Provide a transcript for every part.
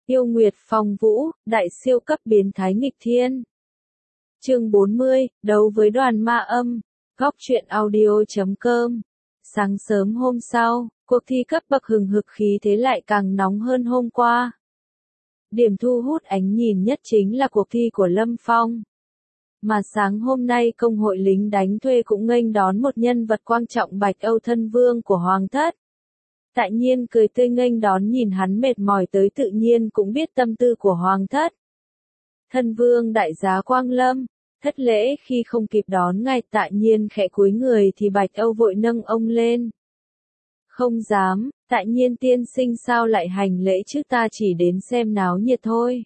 Yêu Nguyệt Phong Vũ, đại siêu cấp biến thái nghịch thiên. Chương 40, đấu với đoàn ma âm. Góc truyện audio.com. Sáng sớm hôm sau, cuộc thi cấp bậc hừng hực khí thế lại càng nóng hơn hôm qua. Điểm thu hút ánh nhìn nhất chính là cuộc thi của Lâm Phong. Mà sáng hôm nay công hội lính đánh thuê cũng nghênh đón một nhân vật quan trọng Bạch Âu thân vương của Hoàng thất. Tại nhiên cười tươi nghênh đón nhìn hắn mệt mỏi tới tự nhiên cũng biết tâm tư của Hoàng thất. Thân vương đại giá Quang Lâm, thất lễ khi không kịp đón ngài tại nhiên khẽ cúi người thì Bạch Âu vội nâng ông lên. Không dám, tại nhiên tiên sinh sao lại hành lễ chứ ta chỉ đến xem náo nhiệt thôi.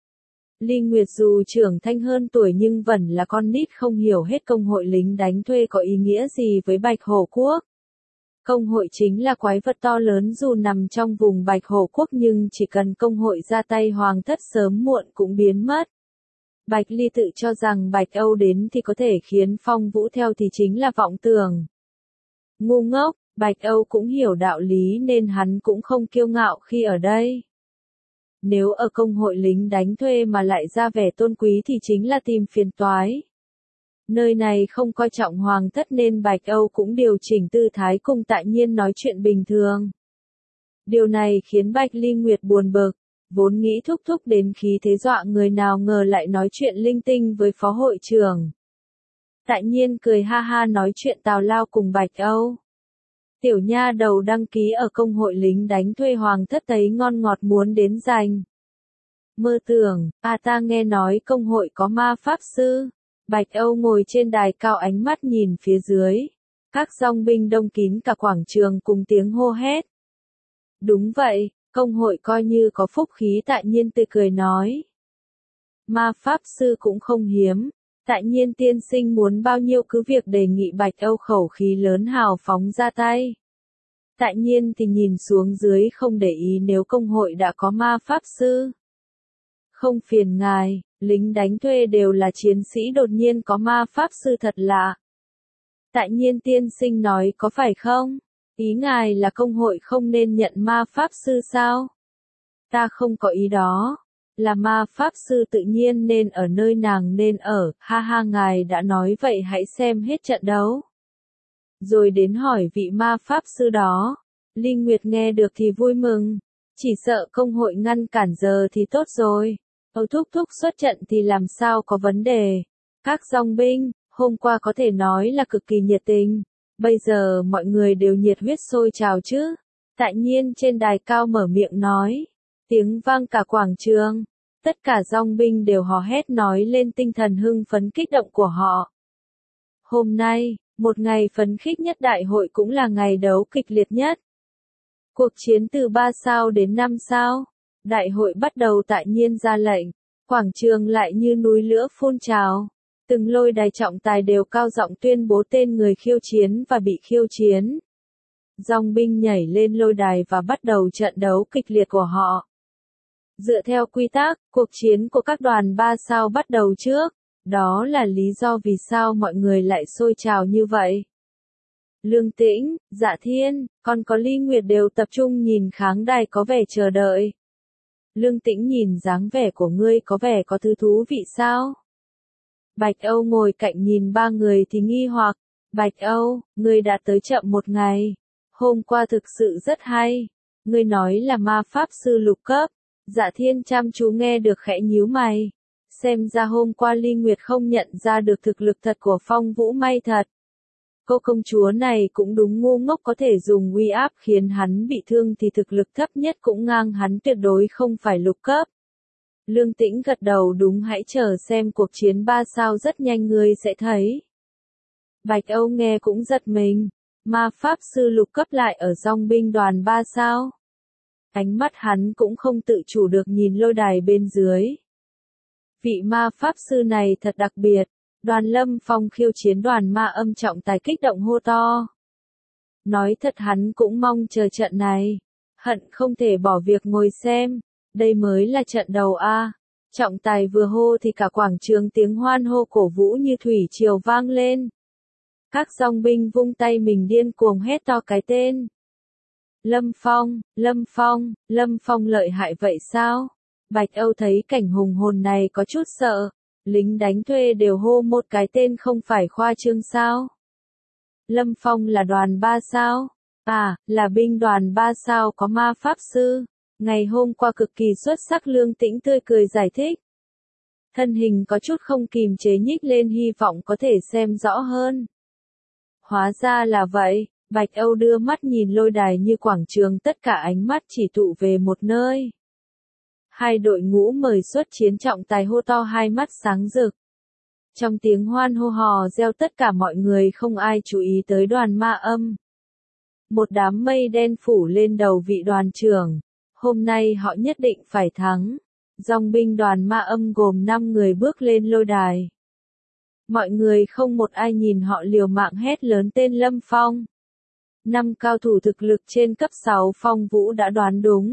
Ly Nguyệt dù trưởng thanh hơn tuổi nhưng vẫn là con nít không hiểu hết công hội lính đánh thuê có ý nghĩa gì với Bạch Hổ Quốc. Công hội chính là quái vật to lớn dù nằm trong vùng Bạch Hổ Quốc nhưng chỉ cần công hội ra tay Hoàng thất sớm muộn cũng biến mất. Bạch Ly tự cho rằng Bạch Âu đến thì có thể khiến Phong Vũ theo thì chính là vọng tưởng. Ngu ngốc, Bạch Âu cũng hiểu đạo lý nên hắn cũng không kiêu ngạo khi ở đây. Nếu ở công hội lính đánh thuê mà lại ra vẻ tôn quý thì chính là tìm phiền toái. Nơi này không coi trọng Hoàng thất nên Bạch Âu cũng điều chỉnh tư thái cùng tại nhiên nói chuyện bình thường. Điều này khiến Bạch Ly Nguyệt buồn bực, vốn nghĩ thúc thúc đến khí thế dọa người nào ngờ lại nói chuyện linh tinh với phó hội trưởng. Tại nhiên cười ha ha nói chuyện tào lao cùng Bạch Âu. Tiểu nha đầu đăng ký ở công hội lính đánh thuê Hoàng thất thấy ngon ngọt muốn đến giành. Mơ tưởng, ta nghe nói công hội có ma pháp sư. Bạch Âu ngồi trên đài cao ánh mắt nhìn phía dưới. Các dòng binh đông kín cả quảng trường cùng tiếng hô hét. Đúng vậy, công hội coi như có phúc khí tại nhiên tươi cười nói. Ma pháp sư cũng không hiếm. Tại nhiên tiên sinh muốn bao nhiêu cứ việc đề nghị Bạch Âu khẩu khí lớn hào phóng ra tay. Tại nhiên thì nhìn xuống dưới không để ý nếu công hội đã có ma pháp sư. Không phiền ngài, lính đánh thuê đều là chiến sĩ đột nhiên có ma pháp sư thật lạ. Tại nhiên tiên sinh nói có phải không? Ý ngài là công hội không nên nhận ma pháp sư sao? Ta không có ý đó. Là ma pháp sư tự nhiên nên ở nơi nàng nên ở, ha ha ngài đã nói vậy hãy xem hết trận đấu. Rồi đến hỏi vị ma pháp sư đó. Linh Nguyệt nghe được thì vui mừng. Chỉ sợ công hội ngăn cản giờ thì tốt rồi. Âu thúc thúc xuất trận thì làm sao có vấn đề. Các dòng binh, hôm qua có thể nói là cực kỳ nhiệt tình. Bây giờ mọi người đều nhiệt huyết sôi trào chứ. Tại nhiên trên đài cao mở miệng nói. Tiếng vang cả quảng trường. Tất cả dòng binh đều hò hét nói lên tinh thần hưng phấn kích động của họ. Hôm nay, một ngày phấn khích nhất đại hội cũng là ngày đấu kịch liệt nhất. Cuộc chiến từ 3 sao đến 5 sao. Đại hội bắt đầu tại nhiên ra lệnh. Quảng trường lại như núi lửa phun trào. Từng lôi đài trọng tài đều cao giọng tuyên bố tên người khiêu chiến và bị khiêu chiến. Dòng binh nhảy lên lôi đài và bắt đầu trận đấu kịch liệt của họ. Dựa theo quy tắc, cuộc chiến của các đoàn 3 sao bắt đầu trước. Đó là lý do vì sao mọi người lại sôi trào như vậy. Lương Tĩnh, Dạ Thiên, còn có Ly Nguyệt đều tập trung nhìn khán đài có vẻ chờ đợi. Lương Tĩnh nhìn dáng vẻ của ngươi có vẻ có thứ thú vị sao? Bạch Âu ngồi cạnh nhìn ba người thì nghi hoặc. Bạch Âu, ngươi đã tới chậm một ngày. Hôm qua thực sự rất hay. Ngươi nói là ma pháp sư lục cấp. Dạ Thiên chăm chú nghe được khẽ nhíu mày. Xem ra hôm qua Ly Nguyệt không nhận ra được thực lực thật của Phong Vũ may thật. Cô công chúa này cũng đúng ngu ngốc có thể dùng uy áp khiến hắn bị thương thì thực lực thấp nhất cũng ngang hắn tuyệt đối không phải lục cấp. Lương Tĩnh gật đầu đúng hãy chờ xem cuộc chiến 3 sao rất nhanh ngươi sẽ thấy. Bạch Âu nghe cũng giật mình. Ma pháp sư lục cấp lại ở dòng binh đoàn 3 sao. Ánh mắt hắn cũng không tự chủ được nhìn lôi đài bên dưới. Vị ma pháp sư này thật đặc biệt. Đoàn Lâm Phong khiêu chiến đoàn ma âm trọng tài kích động hô to. Nói thật hắn cũng mong chờ trận này. Hận không thể bỏ việc ngồi xem. Đây mới là trận đầu a. Trọng tài vừa hô thì cả quảng trường tiếng hoan hô cổ vũ như thủy triều vang lên. Các dòng binh vung tay mình điên cuồng hét to cái tên. Lâm Phong, Lâm Phong, Lâm Phong lợi hại vậy sao? Bạch Âu thấy cảnh hùng hồn này có chút sợ, lính đánh thuê đều hô một cái tên không phải khoa trương sao? Lâm Phong là đoàn 3 sao? À, là binh đoàn 3 sao có ma pháp sư. Ngày hôm qua cực kỳ xuất sắc Lương Tĩnh tươi cười giải thích. Thân hình có chút không kìm chế nhích lên hy vọng có thể xem rõ hơn. Hóa ra là vậy, Bạch Âu đưa mắt nhìn lôi đài như quảng trường tất cả ánh mắt chỉ tụ về một nơi. Hai đội ngũ mời xuất chiến trọng tài hô to hai mắt sáng rực. Trong tiếng hoan hô hò reo tất cả mọi người không ai chú ý tới đoàn ma âm. Một đám mây đen phủ lên đầu vị đoàn trưởng. Hôm nay họ nhất định phải thắng. Dòng binh đoàn ma âm gồm 5 người bước lên lôi đài. Mọi người không một ai nhìn họ liều mạng hét lớn tên Lâm Phong. 5 cao thủ thực lực trên cấp 6 Phong Vũ đã đoán đúng.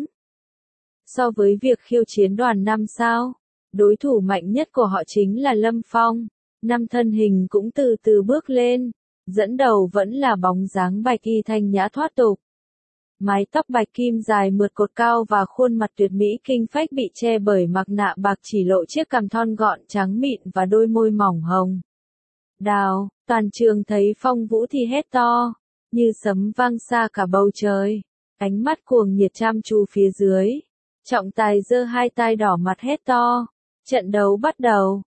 So với việc khiêu chiến đoàn 5 sao, đối thủ mạnh nhất của họ chính là Lâm Phong. 5 thân hình cũng từ từ bước lên, dẫn đầu vẫn là bóng dáng bạch y thanh nhã thoát tục. Mái tóc bạch kim dài mượt cột cao và khuôn mặt tuyệt mỹ kinh phách bị che bởi mặt nạ bạc chỉ lộ chiếc cằm thon gọn trắng mịn và đôi môi mỏng hồng. Đào, toàn trường thấy Phong Vũ thì hét to, như sấm vang xa cả bầu trời. Ánh mắt cuồng nhiệt chăm chú phía dưới. Trọng tài giơ hai tay đỏ mặt hét to. Trận đấu bắt đầu,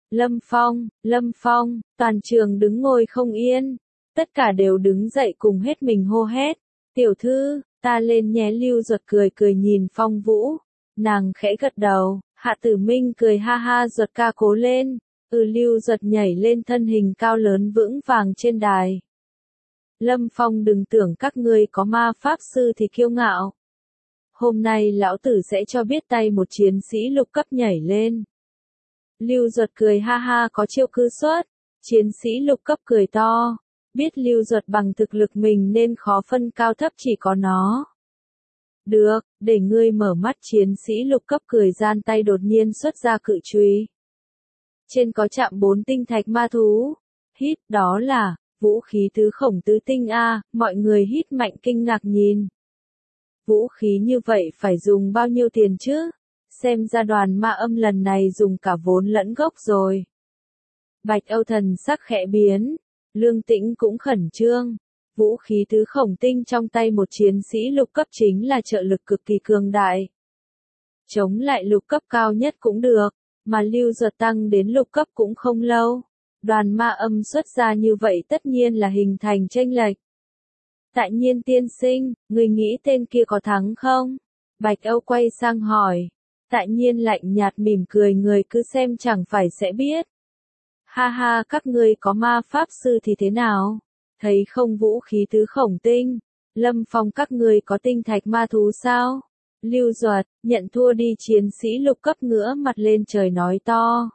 Lâm Phong, toàn trường đứng ngồi không yên. Tất cả đều đứng dậy cùng hết mình hô hét. Tiểu thư, ta lên nhé. Lưu Duật cười cười nhìn Phong Vũ. Nàng khẽ gật đầu, Hạ Tử Minh cười ha ha Duật ca cố lên. Lưu Duật nhảy lên thân hình cao lớn vững vàng trên đài. Lâm Phong đừng tưởng các ngươi có ma pháp sư thì kiêu ngạo. Hôm nay lão tử sẽ cho biết tay một chiến sĩ lục cấp nhảy lên. Lưu Duật cười ha ha có chiêu cư xuất. Chiến sĩ lục cấp cười to. Biết Lưu Duật bằng thực lực mình nên khó phân cao thấp chỉ có nó. Được, để ngươi mở mắt. Chiến sĩ lục cấp cười gian tay đột nhiên xuất ra cự chùy. Trên có chạm 4 tinh thạch ma thú. Hít, đó là vũ khí tứ khổng tứ tinh a. Mọi người hít mạnh kinh ngạc nhìn. Vũ khí như vậy phải dùng bao nhiêu tiền chứ? Xem ra đoàn ma âm lần này dùng cả vốn lẫn gốc rồi. Bạch Âu thần sắc khẽ biến. Lương Tĩnh cũng khẩn trương. Vũ khí tứ khổng tinh trong tay một chiến sĩ lục cấp chính là trợ lực cực kỳ cường đại. Chống lại lục cấp cao nhất cũng được, mà Lưu Duật tăng đến lục cấp cũng không lâu. Đoàn ma âm xuất ra như vậy tất nhiên là hình thành chênh lệch. Tại Nhiên tiên sinh, người nghĩ tên kia có thắng không? Bạch Âu quay sang hỏi. Tại Nhiên lạnh nhạt mỉm cười người cứ xem chẳng phải sẽ biết. Ha ha các ngươi có ma pháp sư thì thế nào? Thấy không vũ khí tứ khổng tinh? Lâm Phong các ngươi có tinh thạch ma thú sao? Lưu Duật, nhận thua đi. Chiến sĩ lục cấp ngửa mặt lên trời nói to.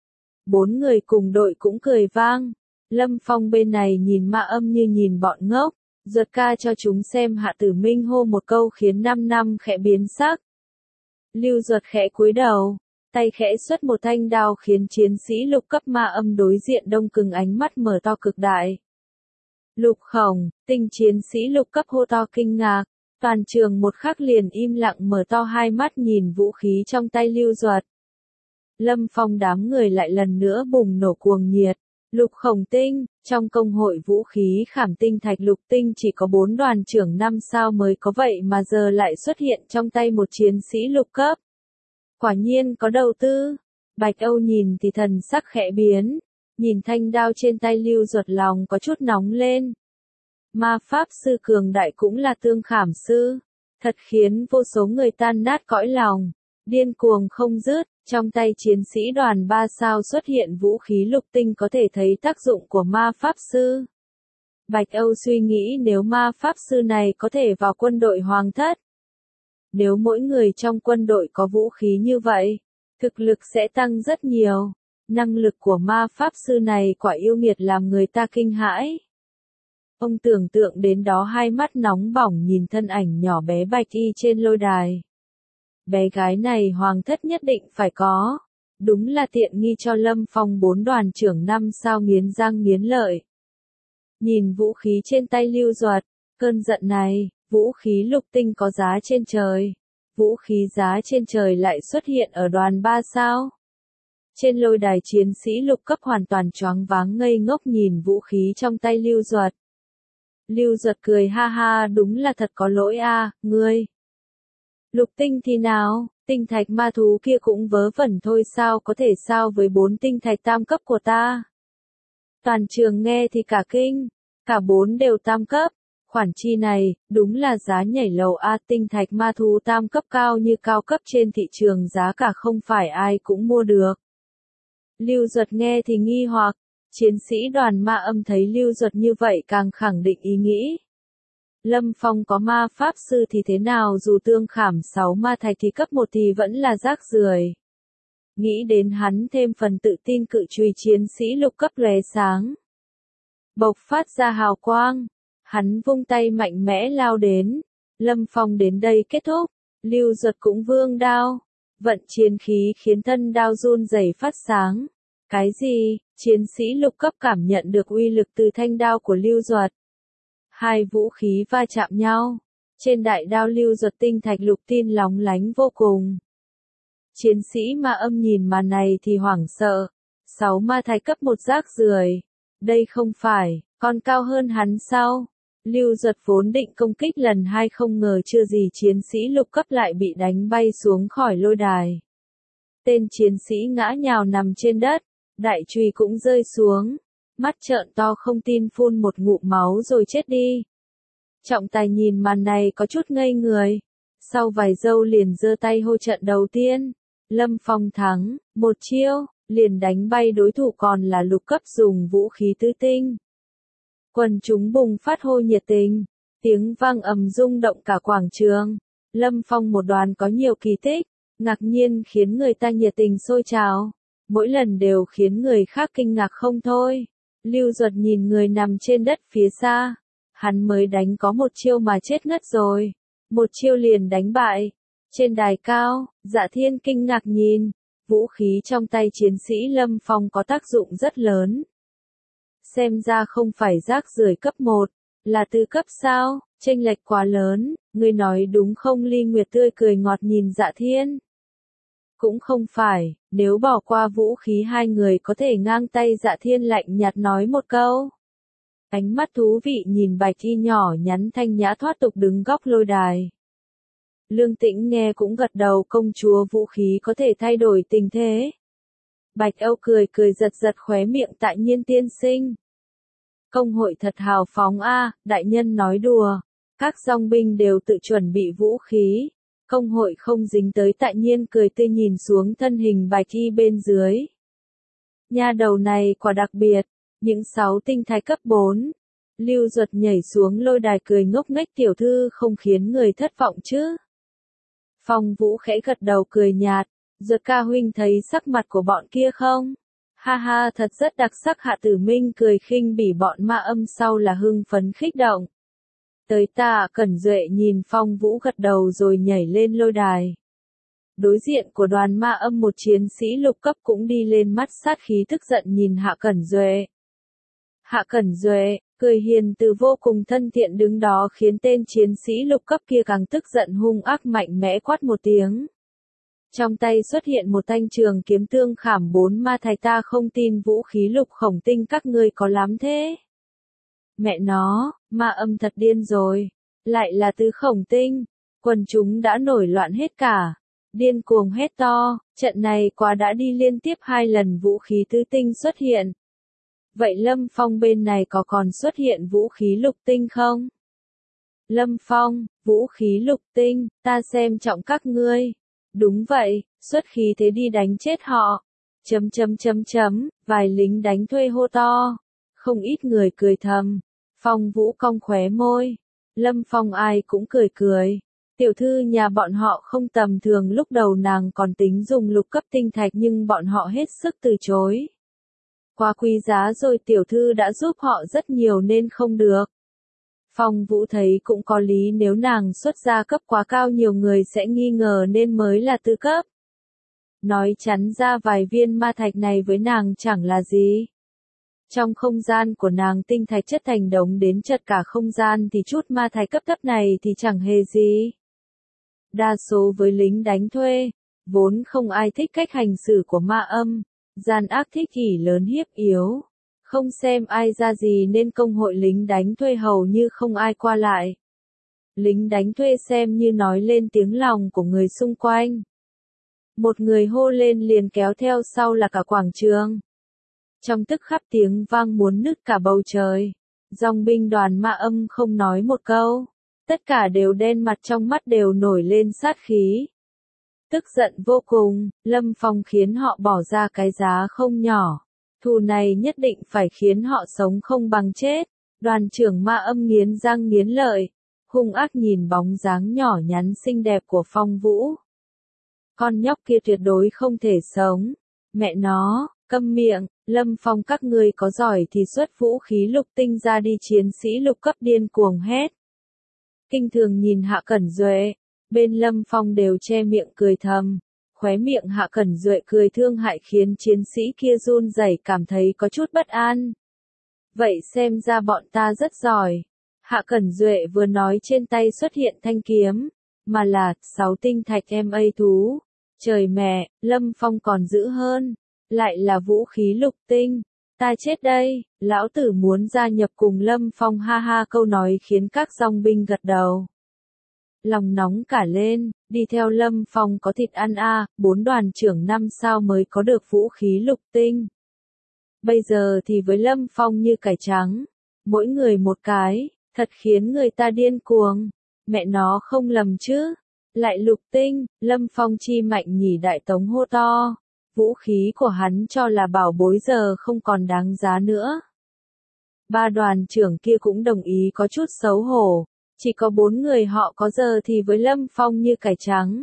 4 người cùng đội cũng cười vang. Lâm Phong bên này nhìn ma âm như nhìn bọn ngốc. Duật ca cho chúng xem. Hạ Tử Minh hô một câu khiến 5 năm khẽ biến sắc. Lưu Duật khẽ cúi đầu, tay khẽ xuất một thanh đao khiến chiến sĩ lục cấp ma âm đối diện đông cứng ánh mắt mở to cực đại. Lục khổng, tinh chiến sĩ lục cấp hô to kinh ngạc, toàn trường một khắc liền im lặng mở to hai mắt nhìn vũ khí trong tay Lưu Duật. Lâm Phong đám người lại lần nữa bùng nổ cuồng nhiệt. Lục khổng tinh, trong công hội vũ khí khảm tinh thạch lục tinh chỉ có 4 đoàn trưởng 5 sao mới có vậy mà giờ lại xuất hiện trong tay một chiến sĩ lục cấp. Quả nhiên có đầu tư. Bạch Âu nhìn thì thần sắc khẽ biến, nhìn thanh đao trên tay Lưu Duật lòng có chút nóng lên. Ma pháp sư cường đại cũng là tương khảm sư, thật khiến vô số người tan nát cõi lòng, điên cuồng không dứt. Trong tay chiến sĩ đoàn 3 sao xuất hiện vũ khí lục tinh có thể thấy tác dụng của ma pháp sư. Bạch Âu suy nghĩ nếu ma pháp sư này có thể vào quân đội hoàng thất. Nếu mỗi người trong quân đội có vũ khí như vậy, thực lực sẽ tăng rất nhiều. Năng lực của ma pháp sư này quả yêu nghiệt làm người ta kinh hãi. Ông tưởng tượng đến đó hai mắt nóng bỏng nhìn thân ảnh nhỏ bé bạch y trên lôi đài. Bé gái này hoàng thất nhất định phải có. Đúng là tiện nghi cho Lâm Phong 4 đoàn trưởng 5 sao nghiến răng nghiến lợi. Nhìn vũ khí trên tay Lưu Duật, cơn giận này, vũ khí lục tinh có giá trên trời. vũ khí giá trên trời lại xuất hiện ở đoàn 3 sao. Trên lôi đài chiến sĩ lục cấp hoàn toàn choáng váng ngây ngốc nhìn vũ khí trong tay Lưu Duật. Lưu Duật cười ha ha, đúng là thật có lỗi a, ngươi. Lục tinh thì nào, tinh thạch ma thú kia cũng vớ vẩn thôi, sao có thể sao với 4 tinh thạch tam cấp của ta. Toàn trường nghe thì cả kinh, cả 4 đều tam cấp. Khoản chi này, đúng là giá nhảy lầu a, tinh thạch ma thú tam cấp cao như cao cấp trên thị trường giá cả không phải ai cũng mua được. Lưu Duật nghe thì nghi hoặc, chiến sĩ đoàn ma âm thấy Lưu Duật như vậy càng khẳng định ý nghĩ. Lâm Phong có ma pháp sư thì thế nào, dù tương khảm 6 ma thạch thì cấp 1 thì vẫn là rác rưởi. Nghĩ đến hắn thêm phần tự tin, cự chùy chiến sĩ lục cấp lóe sáng, bộc phát ra hào quang. Hắn vung tay mạnh mẽ lao đến. Lâm Phong đến đây kết thúc. Lưu Duật cũng vung đao, vận chiến khí khiến thân đao run rẩy phát sáng. Cái gì? Chiến sĩ lục cấp cảm nhận được uy lực từ thanh đao của Lưu Duật. Hai vũ khí va chạm nhau. Trên đại đao Lưu Duật tinh thạch lục tin lóng lánh vô cùng. Chiến sĩ ma âm nhìn màn này thì hoảng sợ. 6 ma thạch cấp 1 rác rưởi. Đây không phải, còn cao hơn hắn sao? Lưu Duật vốn định công kích lần 2, không ngờ chưa gì chiến sĩ lục cấp lại bị đánh bay xuống khỏi lôi đài. Tên chiến sĩ ngã nhào nằm trên đất, đại chùy cũng rơi xuống, mắt trợn to không tin phun một ngụm máu rồi chết đi. Trọng tài nhìn màn này có chút ngây người, sau vài giây liền giơ tay hô trận đầu tiên. Lâm Phong thắng, một chiêu, liền đánh bay đối thủ còn là lục cấp dùng vũ khí tứ tinh. Quần chúng bùng phát hô nhiệt tình, tiếng vang ầm rung động cả quảng trường. Lâm Phong một đoàn có nhiều kỳ tích, ngạc nhiên khiến người ta nhiệt tình sôi trào, mỗi lần đều khiến người khác kinh ngạc không thôi. Lưu Duật nhìn người nằm trên đất phía xa, hắn mới đánh có một chiêu mà chết ngất rồi, một chiêu liền đánh bại. Trên đài cao, Dạ Thiên kinh ngạc nhìn, vũ khí trong tay chiến sĩ Lâm Phong có tác dụng rất lớn. Xem ra không phải rác rưởi cấp 1, là tư cấp sao, chênh lệch quá lớn, ngươi nói đúng không? Ly Nguyệt tươi cười ngọt nhìn Dạ Thiên. Cũng không phải, nếu bỏ qua vũ khí hai người có thể ngang tay. Dạ Thiên lạnh nhạt nói một câu. Ánh mắt thú vị nhìn Bạch Y nhỏ nhắn thanh nhã thoát tục đứng góc lôi đài. Lương Tĩnh nghe cũng gật đầu, công chúa vũ khí có thể thay đổi tình thế. Bạch Âu cười cười giật giật khóe miệng, tại nhiên tiên sinh. Công hội thật hào phóng a, đại nhân nói đùa. Các dòng binh đều tự chuẩn bị vũ khí. Công hội không dính tới. Tại nhiên cười tươi nhìn xuống thân hình Bạch Y bên dưới. Nha đầu này quả đặc biệt, những 6 tinh thạch cấp 4. Lưu Duật nhảy xuống lôi đài cười ngốc nghếch, tiểu thư không khiến người thất vọng chứ? Phong Vũ khẽ gật đầu cười nhạt, Duật ca huynh thấy sắc mặt của bọn kia không? Ha ha, thật rất đặc sắc. Hạ Tử Minh cười khinh bỉ, bọn ma âm sau là hưng phấn kích động. Tới ta. Cẩn Duệ nhìn Phong Vũ gật đầu rồi nhảy lên lôi đài. Đối diện của đoàn ma âm một chiến sĩ lục cấp cũng đi lên, mắt sát khí tức giận nhìn Hạ Cẩn Duệ. Hạ Cẩn Duệ, cười hiền từ vô cùng thân thiện đứng đó khiến tên chiến sĩ lục cấp kia càng tức giận, hung ác mạnh mẽ quát một tiếng. Trong tay xuất hiện một thanh trường kiếm tương khảm 4 ma thạch, ta không tin vũ khí lục khổng tinh các ngươi có lắm thế. Mẹ nó, ma âm thật điên rồi, lại là tứ khổng tinh. Quần chúng đã nổi loạn hết cả, điên cuồng hét to, trận này quá đã đi, liên tiếp 2 lần vũ khí tứ tinh xuất hiện. Vậy Lâm Phong bên này có còn xuất hiện vũ khí lục tinh không? Lâm Phong, vũ khí lục tinh, ta xem trọng các ngươi. Đúng vậy, xuất khí thế đi đánh chết họ. Vài lính đánh thuê hô to. Không ít người cười thầm. Phong Vũ cong khóe môi. Lâm Phong ai cũng cười cười. Tiểu thư nhà bọn họ không tầm thường, lúc đầu nàng còn tính dùng lục cấp tinh thạch nhưng bọn họ hết sức từ chối. Quá quý giá rồi, tiểu thư đã giúp họ rất nhiều nên không được. Phong Vũ thấy cũng có lý, nếu nàng xuất ra cấp quá cao nhiều người sẽ nghi ngờ nên mới là tư cấp. Nói chắn ra vài viên ma thạch này với nàng chẳng là gì. Trong không gian của nàng tinh thạch chất thành đống đến chật cả không gian thì chút ma thạch cấp thấp này thì chẳng hề gì. Đa số với lính đánh thuê, vốn không ai thích cách hành xử của ma âm, gian ác thích ỷ lớn hiếp yếu. Không xem ai ra gì nên công hội lính đánh thuê hầu như không ai qua lại. Lính đánh thuê xem như nói lên tiếng lòng của người xung quanh. Một người hô lên liền kéo theo sau là cả quảng trường. Trong tức khắc tiếng vang muốn nứt cả bầu trời. Dòng binh đoàn ma âm không nói một câu. Tất cả đều đen mặt, trong mắt đều nổi lên sát khí. Tức giận vô cùng, Lâm Phong khiến họ bỏ ra cái giá không nhỏ. Thù này nhất định phải khiến họ sống không bằng chết. Đoàn trưởng ma âm nghiến răng nghiến lợi, hung ác nhìn bóng dáng nhỏ nhắn xinh đẹp của Phong Vũ. Con nhóc kia tuyệt đối không thể sống. Mẹ nó, câm miệng, Lâm Phong các ngươi có giỏi thì xuất vũ khí lục tinh ra đi, chiến sĩ lục cấp điên cuồng hét. Kinh thường nhìn Hạ Cẩn Duệ, bên Lâm Phong đều che miệng cười thầm. Khóe miệng Hạ Cẩn Duệ cười thương hại khiến chiến sĩ kia run rẩy, cảm thấy có chút bất an. Vậy xem ra bọn ta rất giỏi. Hạ Cẩn Duệ vừa nói trên tay xuất hiện thanh kiếm, mà là 6 tinh thạch MA thú. Trời mẹ, Lâm Phong còn dữ hơn, lại là vũ khí lục tinh. Ta chết đây, lão tử muốn gia nhập cùng Lâm Phong, ha ha. Câu nói khiến các dòng binh gật đầu. Lòng nóng cả lên, đi theo Lâm Phong có thịt ăn a, 4 đoàn trưởng 5 sao mới có được vũ khí lục tinh. Bây giờ thì với Lâm Phong như cải trắng, mỗi người một cái, thật khiến người ta điên cuồng. Mẹ nó không lầm chứ, lại lục tinh, Lâm Phong chi mạnh nhỉ, Đại Tống hô to. Vũ khí của hắn cho là bảo bối giờ không còn đáng giá nữa. 3 đoàn trưởng kia cũng đồng ý, có chút xấu hổ. Chỉ có 4 người họ có giờ thì với Lâm Phong như cải trắng.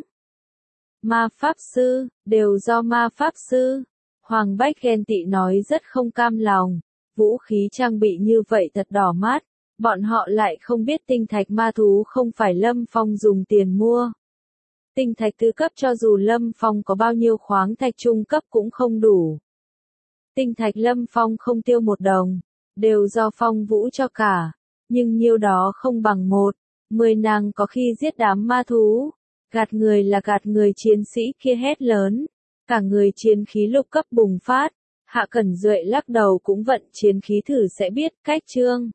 Ma Pháp Sư, đều do Ma Pháp Sư. Hoàng Bách ghen tị nói rất không cam lòng. Vũ khí trang bị như vậy thật đỏ mắt. Bọn họ lại không biết tinh thạch ma thú không phải Lâm Phong dùng tiền mua. Tinh thạch tứ cấp cho dù Lâm Phong có bao nhiêu khoáng thạch trung cấp cũng không đủ. Tinh thạch Lâm Phong không tiêu một đồng, đều do Phong Vũ cho cả. Nhưng nhiêu đó không bằng 10 nàng có khi giết đám ma thú. Gạt người là gạt người, chiến sĩ kia hét lớn. Cả người chiến khí lục cấp bùng phát. Hạ Cẩn Duệ lắc đầu cũng vận chiến khí thử sẽ biết cách chương.